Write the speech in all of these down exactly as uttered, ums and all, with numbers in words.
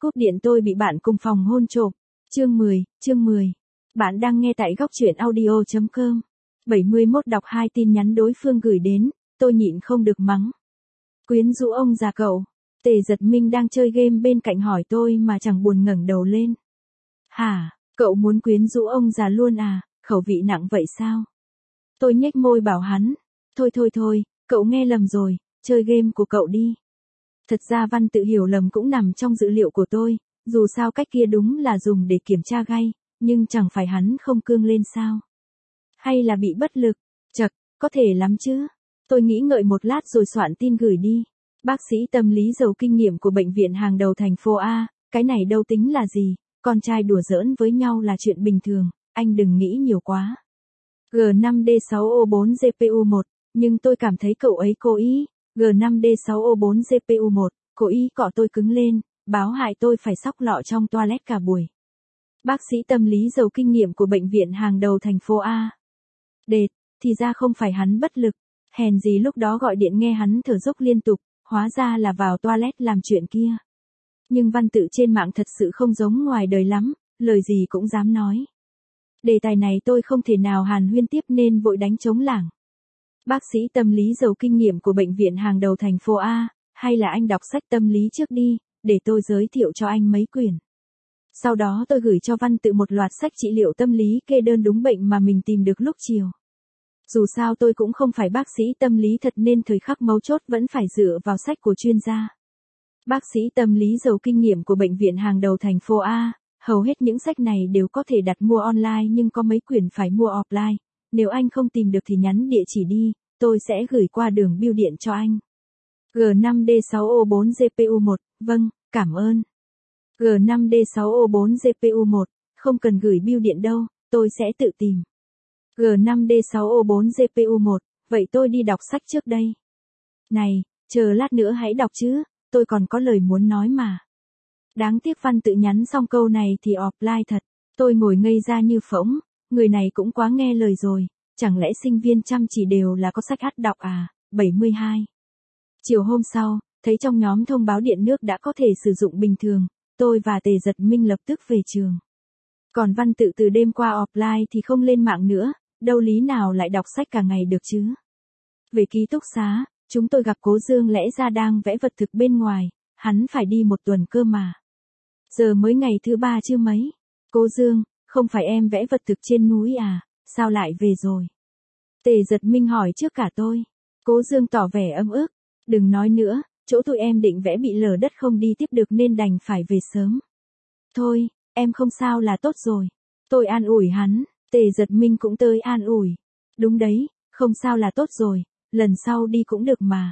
cúp điện tôi bị bạn cùng phòng hôn trộm. Chương mười, chương mười. Bạn đang nghe tại góc truyện audio chấm com. bảy mươi mốt đọc hai tin nhắn đối phương gửi đến, tôi nhịn không được mắng. Quyến rũ ông già cậu. Tề Giật Minh đang chơi game bên cạnh hỏi tôi mà chẳng buồn ngẩng đầu lên. Hả, cậu muốn quyến rũ ông già luôn à, khẩu vị nặng vậy sao? Tôi nhếch môi bảo hắn. Thôi thôi thôi, cậu nghe lầm rồi, chơi game của cậu đi. Thật ra Văn tự hiểu lầm cũng nằm trong dữ liệu của tôi, dù sao cách kia đúng là dùng để kiểm tra gay, nhưng chẳng phải hắn không cương lên sao? Hay là bị bất lực? Chật, có thể lắm chứ. Tôi nghĩ ngợi một lát rồi soạn tin gửi đi. Bác sĩ tâm lý giàu kinh nghiệm của bệnh viện hàng đầu thành phố A, cái này đâu tính là gì, con trai đùa giỡn với nhau là chuyện bình thường, anh đừng nghĩ nhiều quá. G năm D sáu O bốn G P U một, nhưng tôi cảm thấy cậu ấy cố ý. G năm D sáu O bốn G P U một, cố ý cọ tôi cứng lên, báo hại tôi phải xóc lọ trong toilet cả buổi. Bác sĩ tâm lý giàu kinh nghiệm của bệnh viện hàng đầu thành phố A. Đệt, thì ra không phải hắn bất lực, hèn gì lúc đó gọi điện nghe hắn thở dốc liên tục, hóa ra là vào toilet làm chuyện kia. Nhưng văn tự trên mạng thật sự không giống ngoài đời lắm, lời gì cũng dám nói. Đề tài này tôi không thể nào hàn huyên tiếp nên vội đánh trống lảng. Bác sĩ tâm lý giàu kinh nghiệm của bệnh viện hàng đầu thành phố A, hay là anh đọc sách tâm lý trước đi, để tôi giới thiệu cho anh mấy quyển. Sau đó tôi gửi cho Văn tự một loạt sách trị liệu tâm lý kê đơn đúng bệnh mà mình tìm được lúc chiều. Dù sao tôi cũng không phải bác sĩ tâm lý thật nên thời khắc mấu chốt vẫn phải dựa vào sách của chuyên gia. Bác sĩ tâm lý giàu kinh nghiệm của bệnh viện hàng đầu thành phố A, hầu hết những sách này đều có thể đặt mua online nhưng có mấy quyển phải mua offline. Nếu anh không tìm được thì nhắn địa chỉ đi, tôi sẽ gửi qua đường bưu điện cho anh. G năm D sáu O bốn G P U một, vâng, cảm ơn. G năm D sáu O bốn G P U một, không cần gửi bưu điện đâu, tôi sẽ tự tìm. G năm D sáu O bốn G P U một, vậy tôi đi đọc sách trước đây. Này, chờ lát nữa hãy đọc chứ, tôi còn có lời muốn nói mà. Đáng tiếc Văn tự nhắn xong câu này thì offline thật, tôi ngồi ngây ra như phỗng, người này cũng quá nghe lời rồi, chẳng lẽ sinh viên chăm chỉ đều là có sách ắt đọc à, bảy mươi hai. Chiều hôm sau, thấy trong nhóm thông báo điện nước đã có thể sử dụng bình thường, tôi và Tề Giật Minh lập tức về trường. Còn Văn tự từ đêm qua offline thì không lên mạng nữa, đâu lý nào lại đọc sách cả ngày được chứ. Về ký túc xá, chúng tôi gặp Cố Dương lẽ ra đang vẽ vật thực bên ngoài, hắn phải đi một tuần cơ mà. Giờ mới ngày thứ ba chứ mấy. Cố Dương, không phải em vẽ vật thực trên núi à, sao lại về rồi? Tề Giật Minh hỏi trước cả tôi. Cố Dương tỏ vẻ ấm ức, đừng nói nữa, chỗ tụi em định vẽ bị lở đất không đi tiếp được nên đành phải về sớm. Thôi, em không sao là tốt rồi. Tôi an ủi hắn, Tề Giật Minh cũng tới an ủi. Đúng đấy, không sao là tốt rồi, lần sau đi cũng được mà.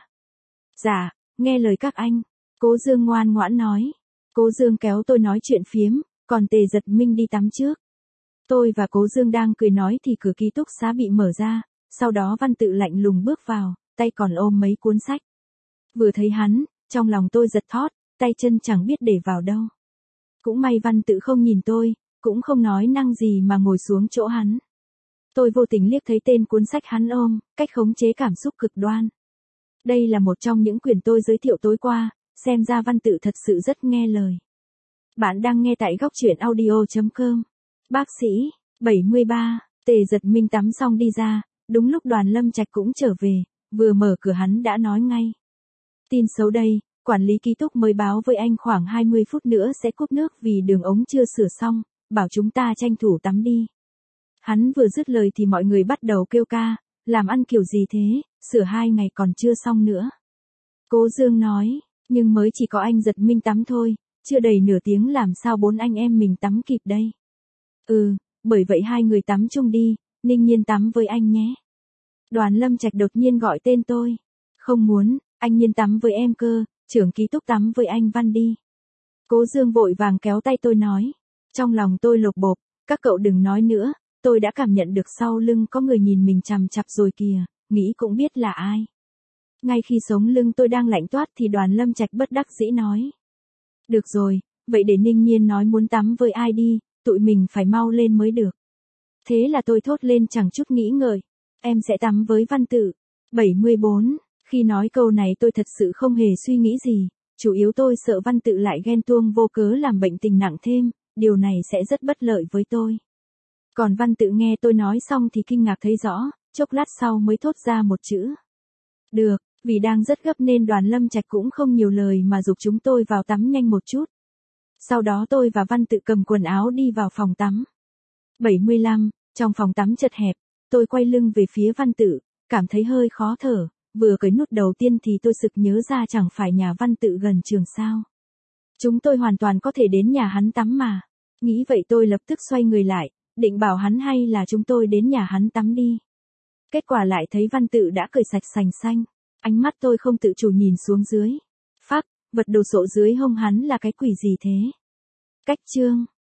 Dạ, nghe lời các anh. Cố Dương ngoan ngoãn nói. Cố Dương kéo tôi nói chuyện phiếm, còn Tề Giật Minh đi tắm trước. Tôi và Cố Dương đang cười nói thì cửa ký túc xá bị mở ra, sau đó Văn tự lạnh lùng bước vào, tay còn ôm mấy cuốn sách. Vừa thấy hắn, trong lòng tôi giật thót, tay chân chẳng biết để vào đâu. Cũng may Văn tự không nhìn tôi, cũng không nói năng gì mà ngồi xuống chỗ hắn. Tôi vô tình liếc thấy tên cuốn sách hắn ôm, cách khống chế cảm xúc cực đoan. Đây là một trong những quyển tôi giới thiệu tối qua, xem ra Văn tự thật sự rất nghe lời. Bạn đang nghe tại góc truyện audio chấm com. Bác sĩ, bảy mươi ba, Tề Giật Minh tắm xong đi ra, đúng lúc Đoàn Lâm Trạch cũng trở về, vừa mở cửa hắn đã nói ngay. Tin xấu đây, quản lý ký túc mới báo với anh khoảng hai mươi phút nữa sẽ cúp nước vì đường ống chưa sửa xong, bảo chúng ta tranh thủ tắm đi. Hắn vừa dứt lời thì mọi người bắt đầu kêu ca, làm ăn kiểu gì thế, sửa hai ngày còn chưa xong nữa. Cố Dương nói, nhưng mới chỉ có anh Giật Minh tắm thôi, chưa đầy nửa tiếng làm sao bốn anh em mình tắm kịp đây. Ừ, bởi vậy hai người tắm chung đi, Ninh Nhiên tắm với anh nhé. Đoàn Lâm Trạch đột nhiên gọi tên tôi. Không muốn, anh Nhiên tắm với em cơ, trưởng ký túc tắm với anh Văn đi. Cố Dương vội vàng kéo tay tôi nói. Trong lòng tôi lột bộp, các cậu đừng nói nữa, tôi đã cảm nhận được sau lưng có người nhìn mình chằm chằm rồi kìa, nghĩ cũng biết là ai. Ngay khi sống lưng tôi đang lạnh toát thì Đoàn Lâm Trạch bất đắc dĩ nói. Được rồi, vậy để Ninh Nhiên nói muốn tắm với ai đi, tụi mình phải mau lên mới được. Thế là tôi thốt lên chẳng chút nghĩ ngợi. Em sẽ tắm với Văn tự. bảy mươi bốn, khi nói câu này tôi thật sự không hề suy nghĩ gì. Chủ yếu tôi sợ Văn Tự lại ghen tuông vô cớ làm bệnh tình nặng thêm, điều này sẽ rất bất lợi với tôi. Còn Văn Tự nghe tôi nói xong thì kinh ngạc thấy rõ, chốc lát sau mới thốt ra một chữ. Được, vì đang rất gấp nên Đoàn Lâm Trạch cũng không nhiều lời mà giục chúng tôi vào tắm nhanh một chút. Sau đó tôi và Văn Tự cầm quần áo đi vào phòng tắm. bảy mươi lăm, trong phòng tắm chật hẹp, tôi quay lưng về phía Văn Tự, cảm thấy hơi khó thở, vừa cởi nút đầu tiên thì tôi sực nhớ ra chẳng phải nhà Văn Tự gần trường sao. Chúng tôi hoàn toàn có thể đến nhà hắn tắm mà. Nghĩ vậy tôi lập tức xoay người lại, định bảo hắn hay là chúng tôi đến nhà hắn tắm đi. Kết quả lại thấy Văn Tự đã cởi sạch sành xanh, ánh mắt tôi không tự chủ nhìn xuống dưới. Phác, vật đồ sộ dưới hông hắn là cái quỷ gì thế? Cách chương.